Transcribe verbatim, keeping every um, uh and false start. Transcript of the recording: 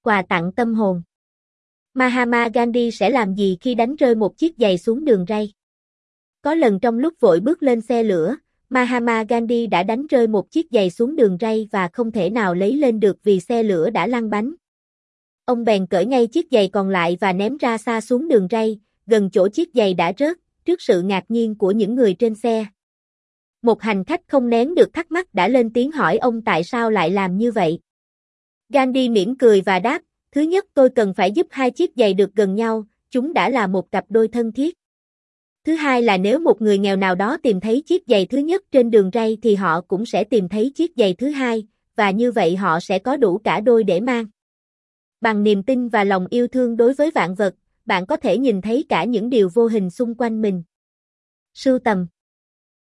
quà tặng tâm hồn. Mahatma Gandhi sẽ làm gì khi đánh rơi một chiếc giày xuống đường ray? Có lần trong lúc vội bước lên xe lửa, Mahatma Gandhi đã đánh rơi một chiếc giày xuống đường ray và không thể nào lấy lên được vì xe lửa đã lăn bánh. Ông bèn cởi ngay chiếc giày còn lại và ném ra xa xuống đường ray, gần chỗ chiếc giày đã rớt, trước sự ngạc nhiên của những người trên xe. Một hành khách không nén được thắc mắc đã lên tiếng hỏi ông tại sao lại làm như vậy. Gandhi mỉm cười và đáp, thứ nhất tôi cần phải giúp hai chiếc giày được gần nhau, chúng đã là một cặp đôi thân thiết. Thứ hai là nếu một người nghèo nào đó tìm thấy chiếc giày thứ nhất trên đường ray thì họ cũng sẽ tìm thấy chiếc giày thứ hai, và như vậy họ sẽ có đủ cả đôi để mang. Bằng niềm tin và lòng yêu thương đối với vạn vật, bạn có thể nhìn thấy cả những điều vô hình xung quanh mình. Sưu tầm